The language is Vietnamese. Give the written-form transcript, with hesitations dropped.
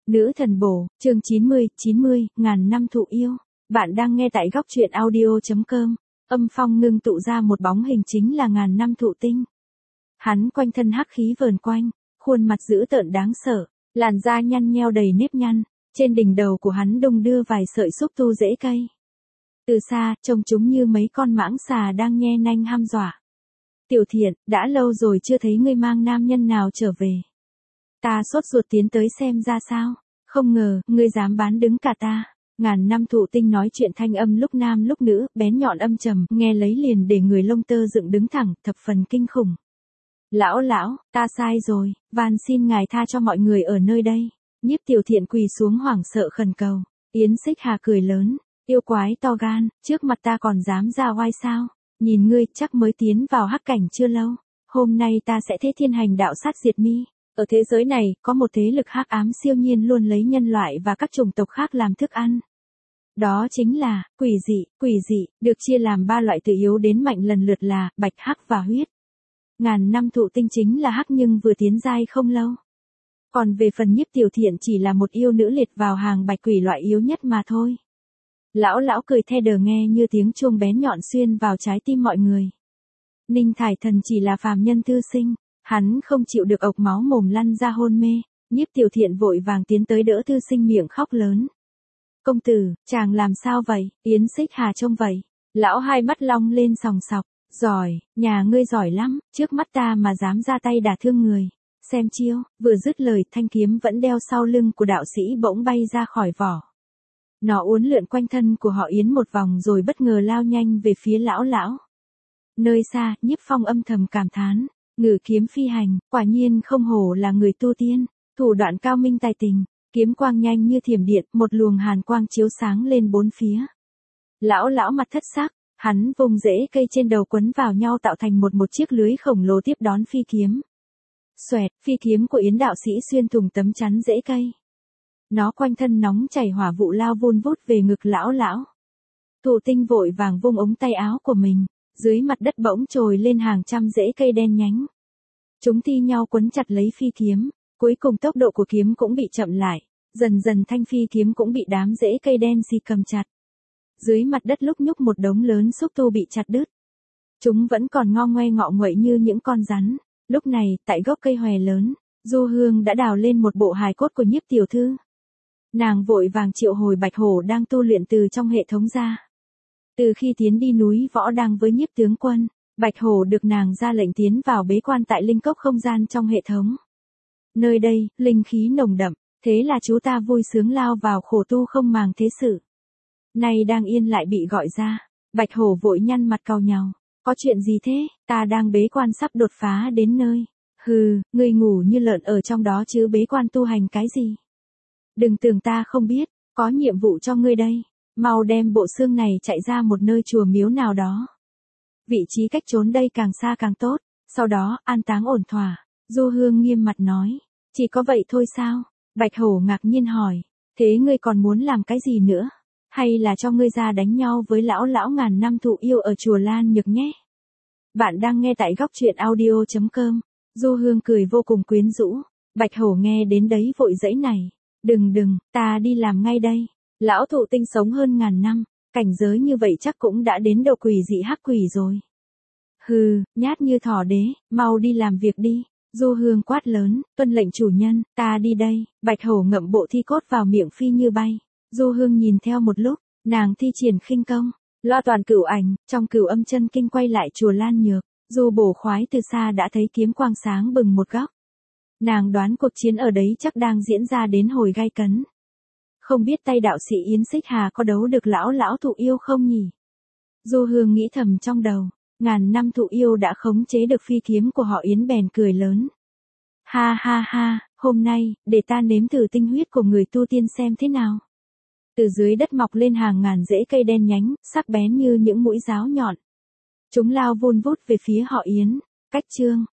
Nữ thần bổ, chương 90, ngàn năm thụ yêu. Bạn đang nghe tại góc truyện audio.com. Âm phong ngưng tụ ra một bóng hình chính là ngàn năm thụ tinh. Hắn quanh thân hắc khí vờn quanh, khuôn mặt dữ tợn đáng sợ, làn da nhăn nheo đầy nếp nhăn, trên đỉnh đầu của hắn đung đưa vài sợi xúc tu rễ cây. Từ xa, trông chúng như mấy con mãng xà đang nhe nanh hăm dọa. Tiểu Thiện, đã lâu rồi chưa thấy ngươi mang nam nhân nào trở về. Ta sốt ruột tiến tới xem ra sao, không ngờ, ngươi dám bán đứng cả ta. Ngàn năm thụ tinh nói chuyện thanh âm lúc nam lúc nữ, bén nhọn âm trầm, nghe lấy liền để người lông tơ dựng đứng thẳng, thập phần kinh khủng. Lão, ta sai rồi, van xin ngài tha cho mọi người ở nơi đây. Nhiếp Tiểu Thiện quỳ xuống hoảng sợ khẩn cầu. Yến Xích Hà cười lớn, yêu quái to gan, trước mặt ta còn dám ra oai sao? Nhìn ngươi chắc mới tiến vào hắc cảnh chưa lâu, hôm nay ta sẽ thế thiên hành đạo sát diệt mi. Ở thế giới này, có một thế lực hắc ám siêu nhiên luôn lấy nhân loại và các chủng tộc khác làm thức ăn. Đó chính là, quỷ dị, được chia làm 3 loại từ yếu đến mạnh lần lượt là, bạch, hắc và huyết. Ngàn năm thụ tinh chính là hắc nhưng vừa tiến giai không lâu. Còn về phần Nhiếp Tiểu Thiện chỉ là một yêu nữ liệt vào hàng bạch quỷ loại yếu nhất mà thôi. Lão cười the đờ nghe như tiếng chuông bén nhọn xuyên vào trái tim mọi người. Ninh Thải Thần chỉ là phàm nhân thư sinh. Hắn không chịu được ộc máu mồm lăn ra hôn mê, Nhiếp Tiểu Thiện vội vàng tiến tới đỡ thư sinh miệng khóc lớn. Công tử, chàng làm sao vậy? Yến Xích Hà trông vậy. Lão hai mắt long lên sòng sọc, giỏi, nhà ngươi giỏi lắm, trước mắt ta mà dám ra tay đả thương người. Xem chiêu, vừa dứt lời thanh kiếm vẫn đeo sau lưng của đạo sĩ bỗng bay ra khỏi vỏ. Nó uốn lượn quanh thân của họ Yến một vòng rồi bất ngờ lao nhanh về phía lão. Nơi xa, Nhiếp Phong âm thầm cảm thán. Ngự kiếm phi hành, quả nhiên không hổ là người tu tiên, thủ đoạn cao minh tài tình, kiếm quang nhanh như thiểm điện, một luồng hàn quang chiếu sáng lên bốn phía. Lão mặt thất sắc, hắn vùng rễ cây trên đầu quấn vào nhau tạo thành một chiếc lưới khổng lồ tiếp đón phi kiếm. Xoẹt, phi kiếm của Yến đạo sĩ xuyên thủng tấm chắn rễ cây. Nó quanh thân nóng chảy hỏa vụ lao vun vút về ngực lão. Thụ tinh vội vàng vung ống tay áo của mình. Dưới mặt đất bỗng trồi lên hàng trăm rễ cây đen nhánh. Chúng thi nhau quấn chặt lấy phi kiếm, cuối cùng tốc độ của kiếm cũng bị chậm lại, dần thanh phi kiếm cũng bị đám rễ cây đen xì cầm chặt. Dưới mặt đất lúc nhúc một đống lớn xúc tu bị chặt đứt. Chúng vẫn còn ngọ nguậy như những con rắn. Lúc này, tại gốc cây hòe lớn, Du Hương đã đào lên một bộ hài cốt của Nhiếp tiểu thư. Nàng vội vàng triệu hồi Bạch Hổ đang tu luyện từ trong hệ thống ra. Từ khi tiến đi núi Võ Đăng với Nhiếp tướng quân, Bạch Hổ được nàng ra lệnh tiến vào bế quan tại linh cốc không gian trong hệ thống. Nơi đây, linh khí nồng đậm, thế là chú ta vui sướng lao vào khổ tu không màng thế sự. Nay đang yên lại bị gọi ra, Bạch Hổ vội nhăn mặt cau nhàu. Có chuyện gì thế, ta đang bế quan sắp đột phá đến nơi. Hừ, ngươi ngủ như lợn ở trong đó chứ bế quan tu hành cái gì. Đừng tưởng ta không biết, có nhiệm vụ cho ngươi đây. Mau đem bộ xương này chạy ra một nơi chùa miếu nào đó. Vị trí cách trốn đây càng xa càng tốt, sau đó an táng ổn thỏa. Du Hương nghiêm mặt nói, chỉ có vậy thôi sao? Bạch Hổ ngạc nhiên hỏi, thế ngươi còn muốn làm cái gì nữa? Hay là cho ngươi ra đánh nhau với lão ngàn năm thụ yêu ở chùa Lan Nhược nhé? Bạn đang nghe tại góc truyện audio.com. Du Hương cười vô cùng quyến rũ. Bạch Hổ nghe đến đấy vội giãy này. Đừng, ta đi làm ngay đây. Lão thụ tinh sống hơn ngàn năm, cảnh giới như vậy chắc cũng đã đến độ quỷ dị hắc quỷ rồi. Hừ, nhát như thỏ đế, mau đi làm việc đi. Du Hương quát lớn, tuân lệnh chủ nhân, ta đi đây. Bạch Hổ ngậm bộ thi cốt vào miệng phi như bay. Du Hương nhìn theo một lúc, nàng thi triển khinh công, loa toàn cửu ảnh, trong cửu âm chân kinh quay lại chùa Lan Nhược. Du Bổ Khoái từ xa đã thấy kiếm quang sáng bừng một góc. Nàng đoán cuộc chiến ở đấy chắc đang diễn ra đến hồi gay cấn. Không biết tay đạo sĩ Yến Xích Hà có đấu được lão thụ yêu không nhỉ? Du Hương nghĩ thầm trong đầu, ngàn năm thụ yêu đã khống chế được phi kiếm của họ Yến bèn cười lớn. Ha, hôm nay, để ta nếm thử tinh huyết của người tu tiên xem thế nào. Từ dưới đất mọc lên hàng ngàn rễ cây đen nhánh, sắc bén như những mũi giáo nhọn. Chúng lao vun vút về phía họ Yến. Cách chương,